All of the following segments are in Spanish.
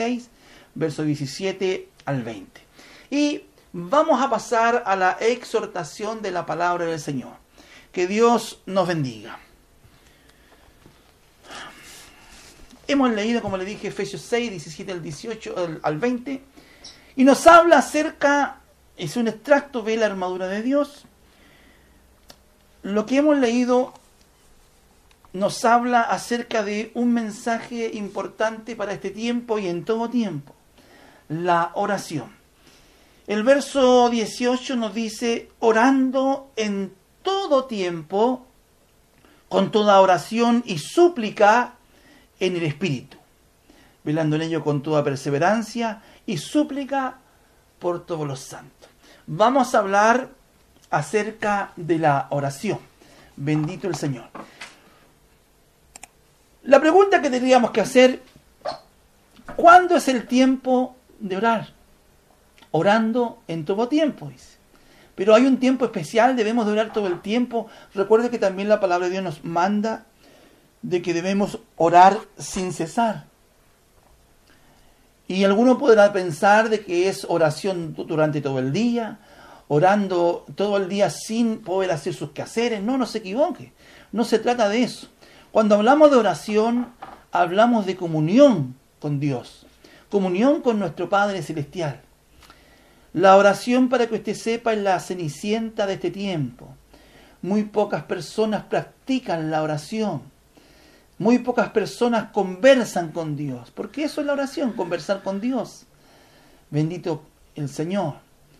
versos 17 al 20. Y vamos a pasar a la exhortación de la palabra del Señor. Que Dios nos bendiga. Hemos leído, como le dije, Efesios 6, 17 al 18 al 20. Y nos habla acerca, es un extracto de la armadura de Dios. Lo que hemos leído nos habla acerca de un mensaje importante para este tiempo y en todo tiempo. La oración. El verso 18 nos dice, orando en todo tiempo, con toda oración y súplica en el Espíritu, velando en ello con toda perseverancia y súplica por todos los santos. Vamos a hablar acerca de la oración. Bendito el Señor. La pregunta que tendríamos que hacer, ¿cuándo es el tiempo de orar? Orando en todo tiempo, dice. Pero hay un tiempo especial, debemos de orar todo el tiempo. Recuerde que también la palabra de Dios nos manda de que debemos orar sin cesar. Y alguno podrá pensar de que es oración durante todo el día, orando todo el día sin poder hacer sus quehaceres. No se equivoque, no se trata de eso. Cuando hablamos de oración, hablamos de comunión con Dios, comunión con nuestro Padre Celestial. La oración, para que usted sepa, es la cenicienta de este tiempo. Muy pocas personas practican la oración. Muy pocas personas conversan con Dios. Porque eso es la oración, conversar con Dios. Bendito el Señor.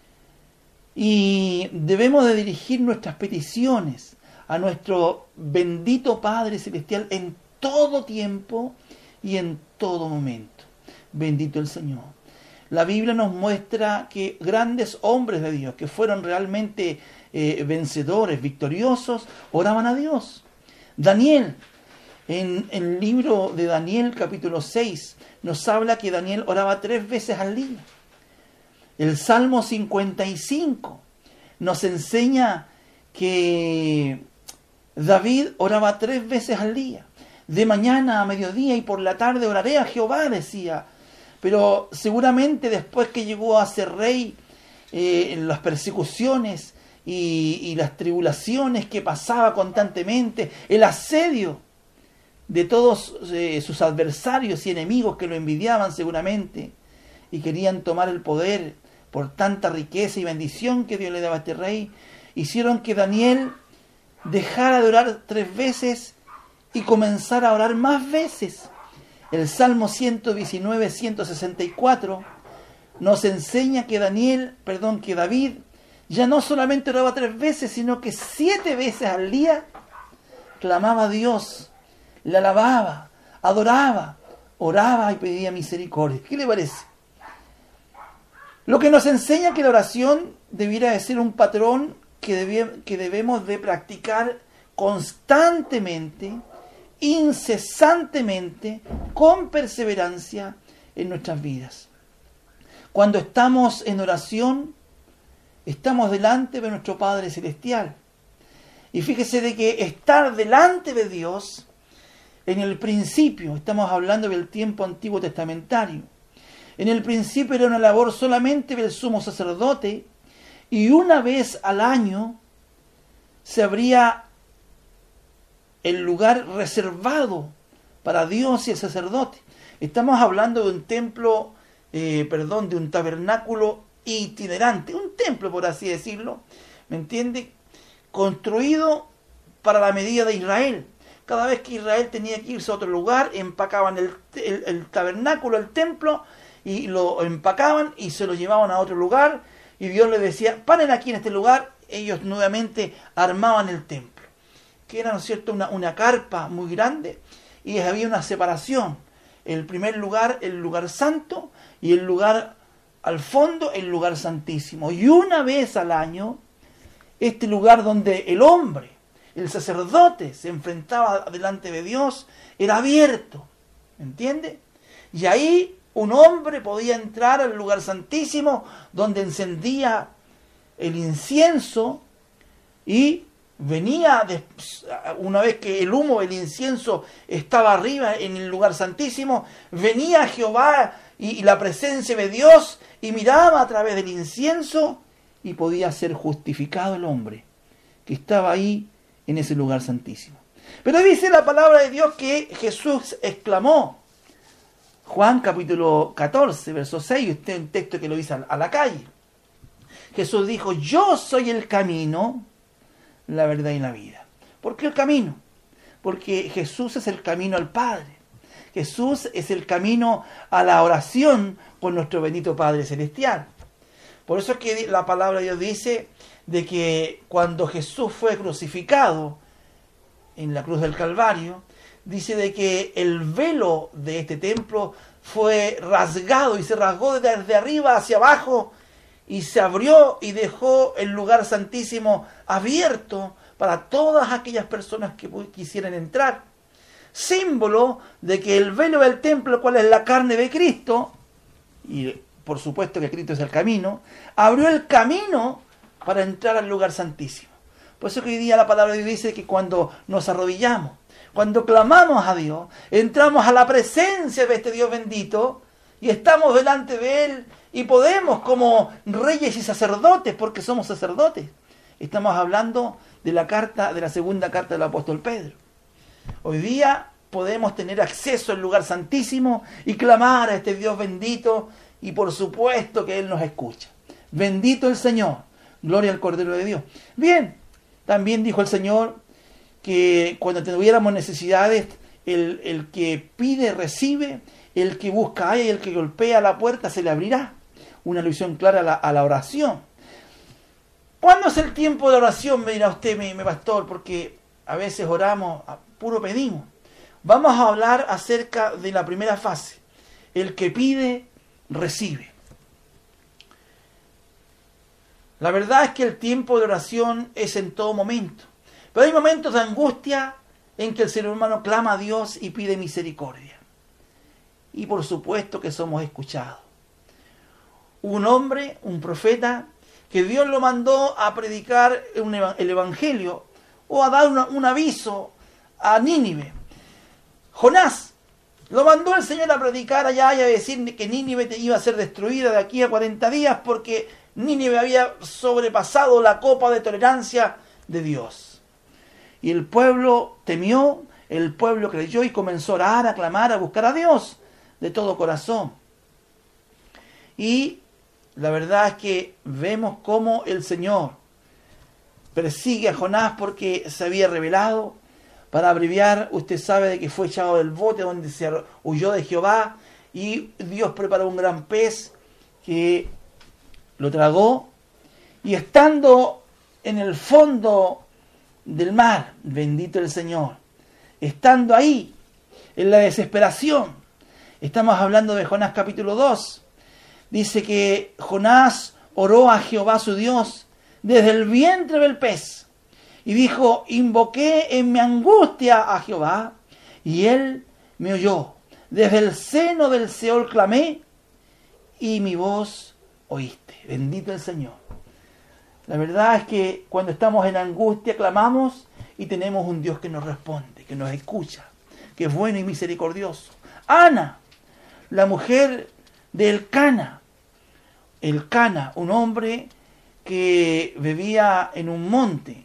Y debemos de dirigir nuestras peticiones a nuestro bendito Padre Celestial en todo tiempo y en todo momento. Bendito el Señor. La Biblia nos muestra que grandes hombres de Dios, que fueron realmente vencedores, victoriosos, oraban a Dios. Daniel, en el libro de Daniel, capítulo 6, nos habla que Daniel oraba 3 veces al día. El Salmo 55 nos enseña que David oraba 3 veces al día. De mañana a mediodía y por la tarde oraré a Jehová, decía. Pero seguramente después que llegó a ser rey, en las persecuciones y las tribulaciones que pasaba constantemente, el asedio de todos sus adversarios y enemigos que lo envidiaban seguramente y querían tomar el poder por tanta riqueza y bendición que Dios le daba a este rey, hicieron que Daniel dejara de orar 3 veces y comenzara a orar más veces. El Salmo 119, 164 nos enseña que David ya no solamente oraba 3 veces, sino que 7 veces al día clamaba a Dios, le alababa, adoraba, oraba y pedía misericordia. ¿Qué le parece? Lo que nos enseña que la oración debiera de ser un patrón que debemos de practicar constantemente, incesantemente, con perseverancia en nuestras vidas. Cuando estamos en oración, estamos delante de nuestro Padre Celestial. Y fíjese de que estar delante de Dios, en el principio, estamos hablando del tiempo antiguo testamentario, en el principio era una labor solamente del sumo sacerdote, y una vez al año se abría el lugar reservado para Dios y el sacerdote. Estamos hablando de un templo, de un tabernáculo itinerante, un templo por así decirlo, ¿me entiende? Construido para la medida de Israel. Cada vez que Israel tenía que irse a otro lugar, empacaban el tabernáculo, el templo, y lo empacaban y se lo llevaban a otro lugar, y Dios les decía, paren aquí en este lugar. Ellos nuevamente armaban el templo, que era, ¿no es cierto?, una carpa muy grande, y había una separación. El primer lugar, el lugar santo, y el lugar al fondo, el lugar santísimo. Y una vez al año, este lugar donde el hombre, el sacerdote, se enfrentaba delante de Dios, era abierto, ¿entiende? Y ahí un hombre podía entrar al lugar santísimo, donde encendía el incienso, y venía, una vez que el humo, el incienso estaba arriba en el lugar santísimo, venía Jehová y la presencia de Dios y miraba a través del incienso y podía ser justificado el hombre que estaba ahí en ese lugar santísimo. Pero dice la palabra de Dios que Jesús exclamó, Juan capítulo 14, verso 6, usted un texto que lo dice a la calle. Jesús dijo, yo soy el camino, la verdad y la vida. ¿Por qué el camino? Porque Jesús es el camino al Padre. Jesús es el camino a la oración con nuestro bendito Padre Celestial. Por eso es que la palabra de Dios dice de que cuando Jesús fue crucificado en la cruz del Calvario, dice de que el velo de este templo fue rasgado y se rasgó desde arriba hacia abajo y se abrió y dejó el lugar santísimo abierto para todas aquellas personas que quisieran entrar. Símbolo de que el velo del templo, cual es la carne de Cristo, y por supuesto que Cristo es el camino, abrió el camino para entrar al lugar santísimo. Por eso que hoy día la palabra de Dios dice que cuando nos arrodillamos, cuando clamamos a Dios, entramos a la presencia de este Dios bendito y estamos delante de Él y podemos como reyes y sacerdotes, porque somos sacerdotes. Estamos hablando de la segunda carta del apóstol Pedro. Hoy día podemos tener acceso al lugar santísimo y clamar a este Dios bendito y por supuesto que Él nos escucha. Bendito el Señor, gloria al Cordero de Dios. Bien, también dijo el Señor que cuando tuviéramos necesidades, el que pide recibe, el que busca hay, el que golpea la puerta se le abrirá. Una alusión clara a la oración. ¿Cuándo es el tiempo de oración? Me dirá usted, mi pastor, porque a veces oramos, puro pedimos. Vamos a hablar acerca de la primera fase. El que pide, recibe. La verdad es que el tiempo de oración es en todo momento. Pero hay momentos de angustia en que el ser humano clama a Dios y pide misericordia. Y por supuesto que somos escuchados. Un hombre, un profeta, que Dios lo mandó a predicar el Evangelio o a dar un aviso a Nínive. Jonás, lo mandó el Señor a predicar allá y a decir que Nínive iba a ser destruida de aquí a 40 días porque Nínive había sobrepasado la copa de tolerancia de Dios. Y el pueblo temió, el pueblo creyó y comenzó a orar, a clamar, a buscar a Dios de todo corazón. Y la verdad es que vemos cómo el Señor persigue a Jonás porque se había revelado. Para abreviar, usted sabe de que fue echado del bote donde se huyó de Jehová y Dios preparó un gran pez que lo tragó y estando en el fondo del mar, bendito el Señor, estando ahí en la desesperación, estamos hablando de Jonás capítulo 2, dice que Jonás oró a Jehová su Dios desde el vientre del pez. Y dijo, invoqué en mi angustia a Jehová, y él me oyó. Desde el seno del Seol clamé, y mi voz oíste. Bendito el Señor. La verdad es que cuando estamos en angustia clamamos, y tenemos un Dios que nos responde, que nos escucha, que es bueno y misericordioso. Ana, la mujer de Elcana, un hombre que vivía en un monte,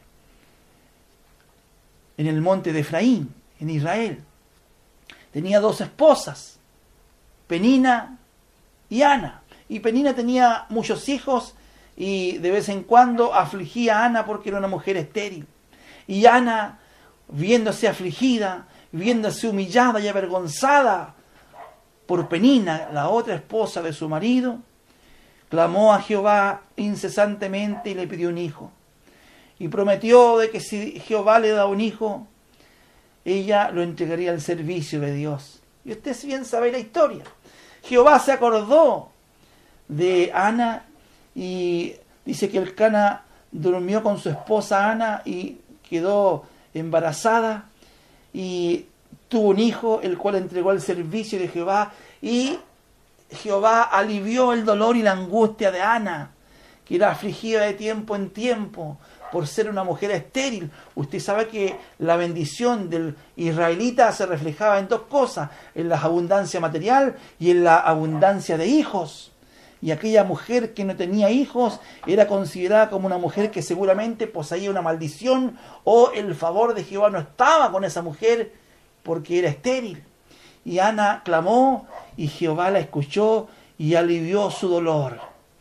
en el monte de Efraín, en Israel. Tenía 2 esposas, Penina y Ana. Y Penina tenía muchos hijos y de vez en cuando afligía a Ana porque era una mujer estéril. Y Ana, viéndose afligida, viéndose humillada y avergonzada por Penina, la otra esposa de su marido, clamó a Jehová incesantemente y le pidió un hijo. Y prometió de que si Jehová le da un hijo, ella lo entregaría al servicio de Dios. Y usted bien sabe la historia. Jehová se acordó de Ana y dice que Elcana durmió con su esposa Ana y quedó embarazada y tuvo un hijo, el cual entregó al servicio de Jehová. Y Jehová alivió el dolor y la angustia de Ana, que era afligida de tiempo en tiempo por ser una mujer estéril. Usted sabe que la bendición del israelita se reflejaba en dos cosas, en la abundancia material y en la abundancia de hijos. Y aquella mujer que no tenía hijos era considerada como una mujer que seguramente poseía una maldición, o el favor de Jehová no estaba con esa mujer porque era estéril. Y Ana clamó y Jehová la escuchó y alivió su dolor.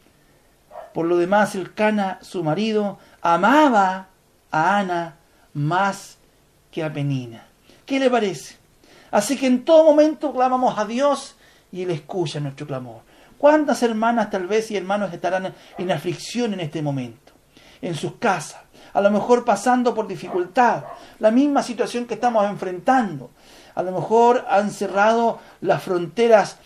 Por lo demás, Elcana, su marido, amaba a Ana más que a Penina. ¿Qué le parece? Así que en todo momento clamamos a Dios y Él escucha nuestro clamor. ¿Cuántas hermanas tal vez y hermanos estarán en aflicción en este momento? En sus casas, a lo mejor pasando por dificultad, la misma situación que estamos enfrentando. A lo mejor han cerrado las fronteras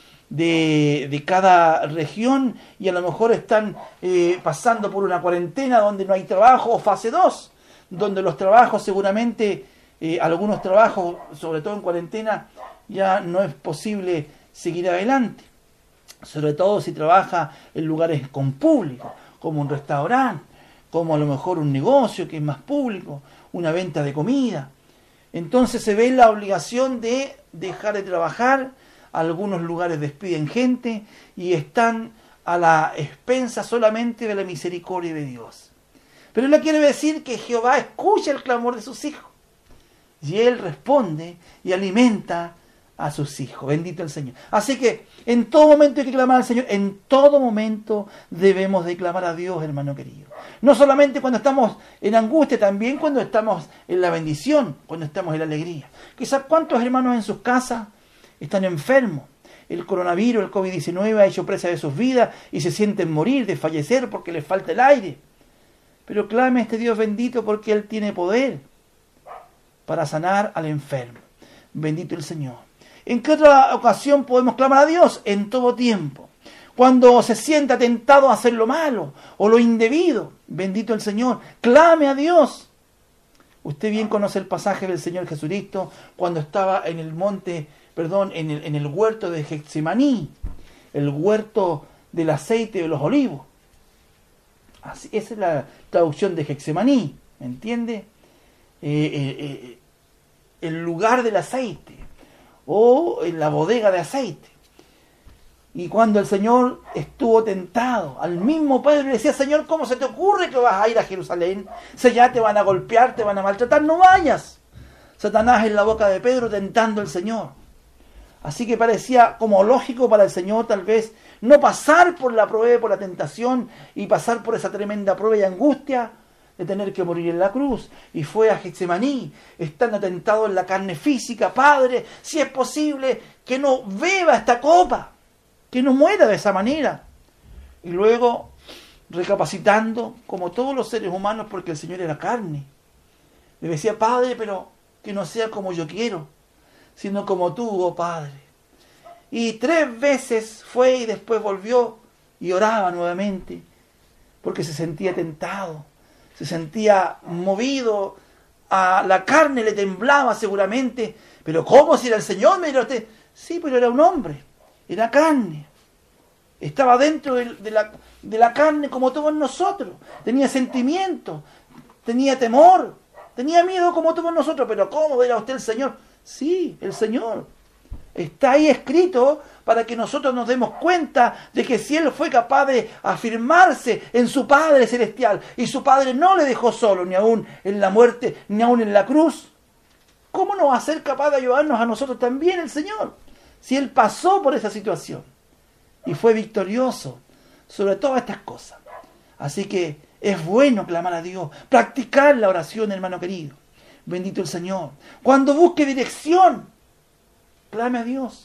de cada región y a lo mejor están pasando por una cuarentena donde no hay trabajo, o fase 2, donde los trabajos seguramente, algunos trabajos, sobre todo en cuarentena, ya no es posible seguir adelante. Sobre todo si trabaja en lugares con público, como un restaurante, como a lo mejor un negocio que es más público, una venta de comida. Entonces se ve la obligación de dejar de trabajar. Algunos lugares despiden gente y están a la expensa solamente de la misericordia de Dios. Pero Él le quiere decir que Jehová escucha el clamor de sus hijos y Él responde y alimenta a sus hijos. Bendito el Señor. Así que en todo momento hay que clamar al Señor. En todo momento debemos de clamar a Dios, hermano querido. No solamente cuando estamos en angustia, también cuando estamos en la bendición, cuando estamos en la alegría. Quizás cuántos hermanos en sus casas están enfermos. El coronavirus, el COVID-19 ha hecho presa de sus vidas y se sienten morir, desfallecer porque les falta el aire. Pero clame a este Dios bendito porque Él tiene poder para sanar al enfermo. Bendito el Señor. ¿En qué otra ocasión podemos clamar a Dios? En todo tiempo. Cuando se sienta tentado a hacer lo malo o lo indebido, bendito el Señor, clame a Dios. Usted bien conoce el pasaje del Señor Jesucristo cuando estaba en el monte, en el huerto de Getsemaní, el huerto del aceite de los olivos. Así, esa es la traducción de Getsemaní, ¿me entiende? El lugar del aceite, o en la bodega de aceite. Y cuando el Señor estuvo tentado, al mismo Pedro le decía: Señor, ¿cómo se te ocurre que vas a ir a Jerusalén? Si ya te van a golpear, te van a maltratar, no vayas. Satanás en la boca de Pedro tentando al Señor. Así que parecía como lógico para el Señor tal vez no pasar por la prueba, por la tentación, y pasar por esa tremenda prueba y angustia de tener que morir en la cruz. Y fue a Getsemaní, estando tentado en la carne física: Padre, si es posible que no beba esta copa, que no muera de esa manera. Y luego, recapacitando, como todos los seres humanos, porque el Señor era carne, le decía: Padre, pero que no sea como yo quiero, sino como tú, oh Padre. Y 3 veces fue y después volvió y oraba nuevamente, porque se sentía tentado, se sentía movido, a la carne le temblaba seguramente. Pero ¿cómo si era el Señor? Me dirá usted. Sí, pero era un hombre, era carne. Estaba dentro de la carne como todos nosotros. Tenía sentimientos, tenía temor, tenía miedo como todos nosotros. Pero ¿cómo era usted el Señor? Sí, el Señor. Está ahí escrito para que nosotros nos demos cuenta de que si Él fue capaz de afirmarse en su Padre Celestial y su Padre no le dejó solo, ni aún en la muerte, ni aún en la cruz, ¿cómo no va a ser capaz de ayudarnos a nosotros también el Señor? Si Él pasó por esa situación y fue victorioso sobre todas estas cosas. Así que es bueno clamar a Dios, practicar la oración, hermano querido. Bendito el Señor. Cuando busque dirección, clame a Dios.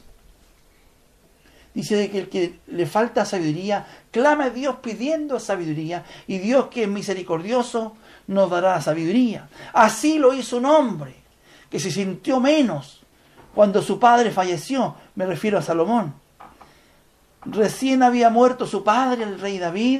Dice que el que le falta sabiduría, clame a Dios pidiendo sabiduría, y Dios, que es misericordioso, nos dará sabiduría. Así lo hizo un hombre que se sintió menos cuando su padre falleció. Me refiero a Salomón. Recién había muerto su padre, el rey David,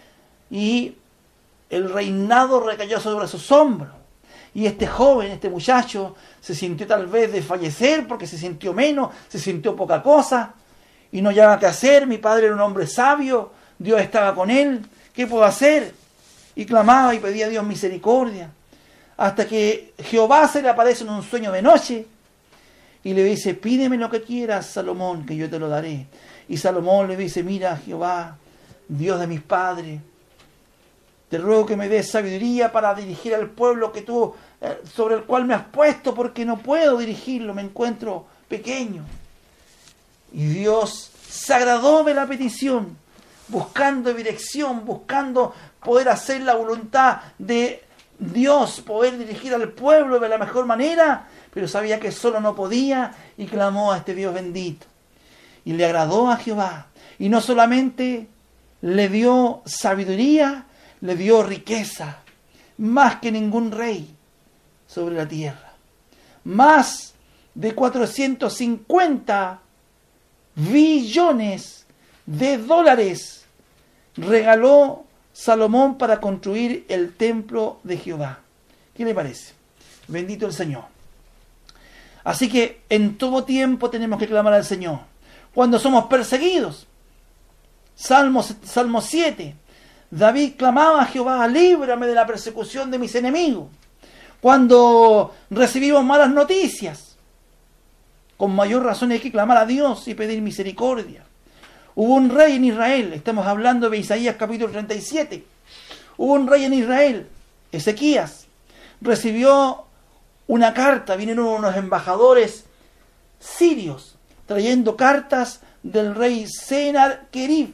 y el reinado recayó sobre sus hombros. Y este joven, este muchacho, se sintió tal vez de fallecer porque se sintió menos, se sintió poca cosa, y no hallaba qué hacer. Mi padre era un hombre sabio, Dios estaba con él, ¿qué puedo hacer? y clamaba y pedía a Dios misericordia, hasta que Jehová se le aparece en un sueño de noche y le dice: pídeme lo que quieras, Salomón, que yo te lo daré. Y Salomón le dice: mira, Jehová, Dios de mis padres, te ruego que me des sabiduría para dirigir al pueblo que tú, sobre el cual me has puesto, porque no puedo dirigirlo, me encuentro pequeño. Y Dios se agradó de la petición, buscando dirección, buscando poder hacer la voluntad de Dios, poder dirigir al pueblo de la mejor manera, pero sabía que solo no podía y clamó a este Dios bendito. Y le agradó a Jehová. Y no solamente le dio sabiduría, le dio riqueza, más que ningún rey sobre la tierra. Más de 450 billones de dólares regaló Salomón para construir el templo de Jehová. ¿Qué le parece? Bendito el Señor. Así que en todo tiempo tenemos que clamar al Señor. Cuando somos perseguidos, Salmo 7, David clamaba a Jehová: líbrame de la persecución de mis enemigos. Cuando recibimos malas noticias, con mayor razón hay que clamar a Dios y pedir misericordia. Hubo un rey en Israel, estamos hablando de Isaías capítulo 37. Hubo un rey en Israel, Ezequías, recibió una carta, vinieron unos embajadores sirios trayendo cartas del rey Sennacherib.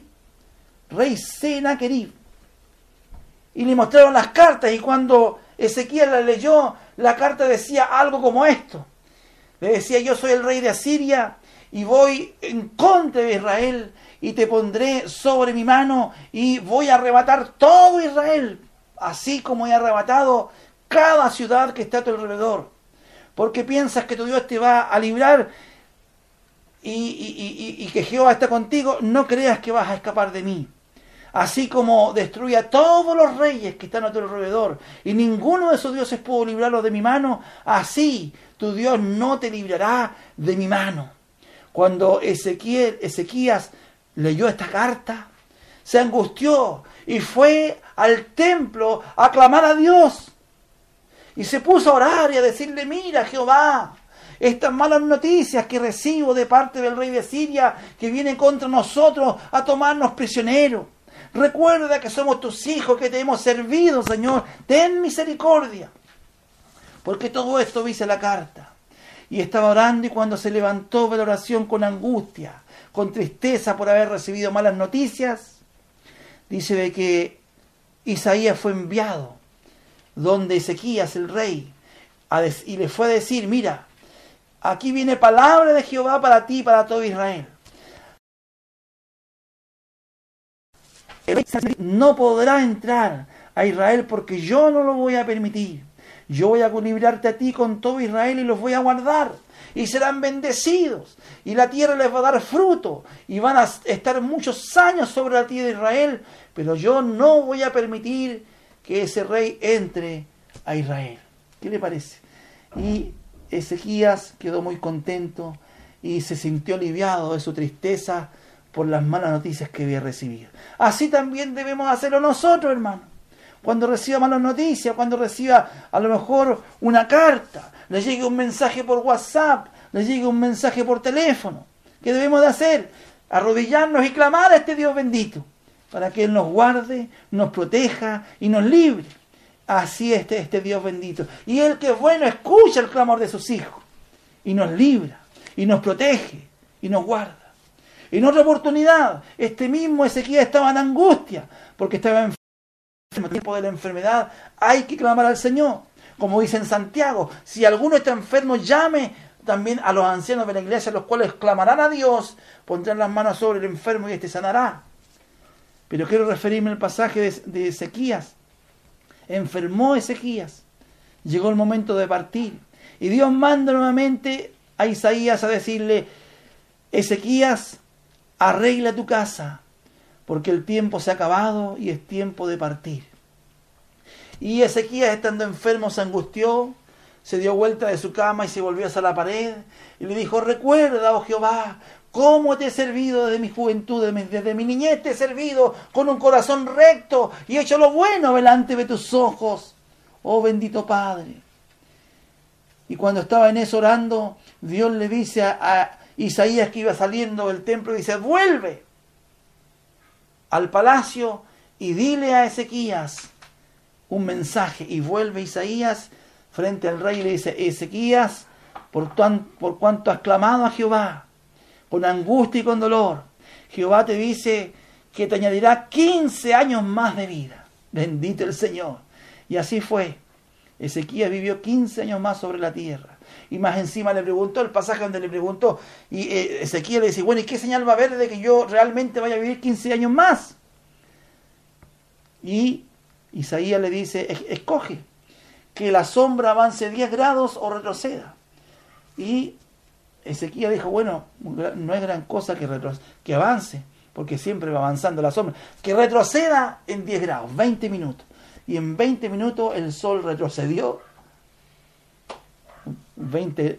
Y le mostraron las cartas, y cuando Ezequías las leyó, la carta decía algo como esto. Le decía: yo soy el rey de Asiria y voy en contra de Israel y te pondré sobre mi mano y voy a arrebatar todo Israel, así como he arrebatado cada ciudad que está a tu alrededor. Porque piensas que tu Dios te va a librar y que Jehová está contigo, no creas que vas a escapar de mí. Así como destruye a todos los reyes que están a tu alrededor y ninguno de esos dioses pudo librarlos de mi mano, así tu Dios no te librará de mi mano. Cuando Ezequías leyó esta carta, se angustió y fue al templo a clamar a Dios. Y se puso a orar y a decirle: mira, Jehová, estas malas noticias que recibo de parte del rey de Siria, que viene contra nosotros a tomarnos prisioneros. Recuerda que somos tus hijos, que te hemos servido, Señor. Ten misericordia. Porque todo esto dice la carta. Y estaba orando, y cuando se levantó de la oración con angustia, con tristeza por haber recibido malas noticias, dice de que Isaías fue enviado donde Ezequías, el rey, y le fue a decir: mira, aquí viene palabra de Jehová para ti y para todo Israel. El rey no podrá entrar a Israel porque yo no lo voy a permitir. Yo voy a librarte a ti con todo Israel y los voy a guardar. Y serán bendecidos. Y la tierra les va a dar fruto. Y van a estar muchos años sobre la tierra de Israel. Pero yo no voy a permitir que ese rey entre a Israel. ¿Qué le parece? Y Ezequías quedó muy contento y se sintió aliviado de su tristeza por las malas noticias que había recibido. Así también debemos hacerlo nosotros, hermano. Cuando reciba malas noticias, cuando reciba a lo mejor una carta, le llegue un mensaje por WhatsApp, le llegue un mensaje por teléfono, ¿qué debemos de hacer? Arrodillarnos y clamar a este Dios bendito, para que Él nos guarde, nos proteja y nos libre. Así es este Dios bendito. Y Él, que es bueno, escucha el clamor de sus hijos, y nos libra, y nos protege, y nos guarda. En otra oportunidad, este mismo Ezequías estaba en angustia, porque estaba enfermo. En el tiempo de la enfermedad hay que clamar al Señor. Como dice en Santiago: si alguno está enfermo, llame también a los ancianos de la iglesia, los cuales clamarán a Dios, pondrán las manos sobre el enfermo y éste sanará. Pero quiero referirme al pasaje de Ezequías. Enfermó Ezequías, llegó el momento de partir, y Dios manda nuevamente a Isaías a decirle: Ezequías, arregla tu casa, porque el tiempo se ha acabado y es tiempo de partir. Y Ezequías, estando enfermo, se angustió, se dio vuelta de su cama y se volvió hacia la pared y le dijo: recuerda, oh Jehová, ¿Cómo te he servido desde mi juventud, desde mi niñez te he servido con un corazón recto y he hecho lo bueno delante de tus ojos, oh bendito Padre? Y cuando estaba en eso orando, Dios le dice a Isaías, que iba saliendo del templo, dice: vuelve al palacio y dile a Ezequías un mensaje. Y vuelve Isaías frente al rey y le dice: Ezequías, por cuanto has clamado a Jehová con angustia y con dolor, Jehová te dice que te añadirá 15 años más de vida. Bendito el Señor. Y así fue. Ezequías vivió 15 años más sobre la tierra. Y más encima le preguntó, el pasaje donde le preguntó, y Ezequías le dice: bueno, ¿y qué señal va a haber de que yo realmente vaya a vivir 15 años más? Y Isaías le dice: escoge, que la sombra avance 10 grados o retroceda. Y Ezequías dijo: bueno, no es gran cosa que avance, porque siempre va avanzando la sombra. Que retroceda en 10 grados, 20 minutos. Y en 20 minutos el sol retrocedió 20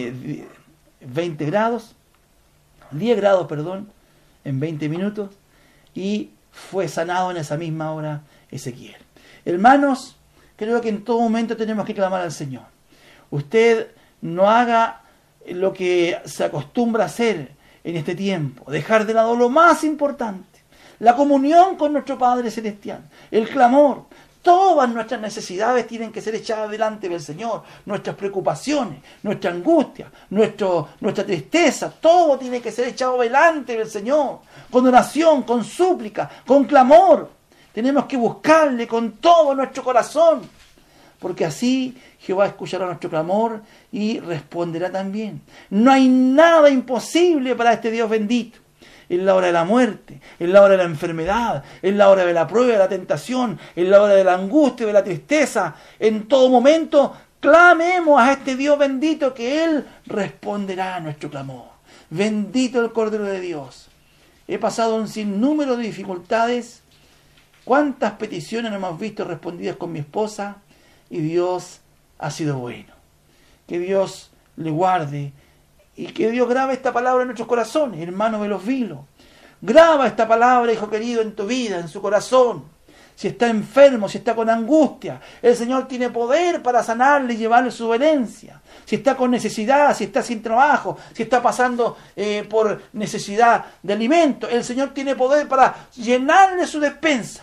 grados, 10 grados, perdón, en 20 minutos, y fue sanado en esa misma hora Ezequiel. Hermanos, creo que en todo momento tenemos que clamar al Señor. Usted no haga lo que se acostumbra a hacer en este tiempo, dejar de lado lo más importante, la comunión con nuestro Padre Celestial, el clamor. Todas nuestras necesidades tienen que ser echadas delante del Señor, nuestras preocupaciones, nuestra angustia, nuestra tristeza, todo tiene que ser echado delante del Señor, con oración, con súplica, con clamor. Tenemos que buscarle con todo nuestro corazón, porque así Jehová escuchará nuestro clamor y responderá también. No hay nada imposible para este Dios bendito. En la hora de la muerte, en la hora de la enfermedad, en la hora de la prueba, de la tentación, en la hora de la angustia, de la tristeza, en todo momento, clamemos a este Dios bendito, que Él responderá a nuestro clamor. Bendito el Cordero de Dios. He pasado un sinnúmero de dificultades. ¿Cuántas peticiones no hemos visto respondidas con mi esposa? Y Dios ha sido bueno. Que Dios le guarde y que Dios grabe esta palabra en nuestros corazones. Hermano Velovilo, graba esta palabra, hijo querido, en tu vida, en su corazón. Si está enfermo, si está con angustia, el Señor tiene poder para sanarle y llevarle su herencia. Si está con necesidad, si está sin trabajo, si está pasando por necesidad de alimento, el Señor tiene poder para llenarle su despensa.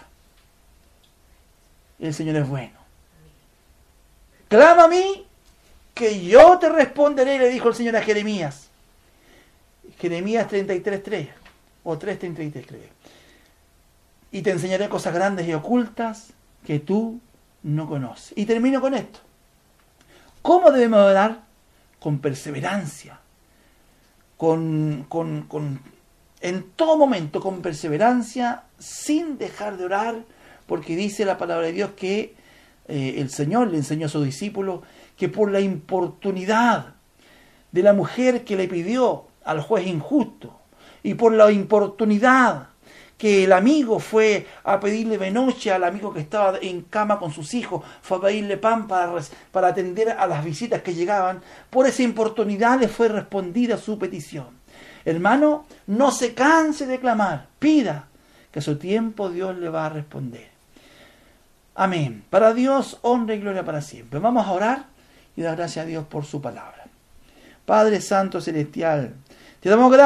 El Señor es bueno. Clama a mí, que yo te responderé, le dijo el Señor a Jeremías. Jeremías 33:3 o 3:33, creo. Y te enseñaré cosas grandes y ocultas que tú no conoces. Y termino con esto. ¿Cómo debemos orar? Con perseverancia. En todo momento, con perseverancia, sin dejar de orar, porque dice la palabra de Dios que el Señor le enseñó a sus discípulos que por la importunidad de la mujer que le pidió al juez injusto, y por la importunidad que el amigo fue a pedirle de noche al amigo que estaba en cama con sus hijos, fue a pedirle pan para atender a las visitas que llegaban, por esa importunidad le fue respondida su petición. Hermano, no se canse de clamar, pida, que a su tiempo Dios le va a responder. Amén. Para Dios, honra y gloria para siempre. Vamos a orar y dar gracias a Dios por su palabra. Padre Santo Celestial, te damos gracias.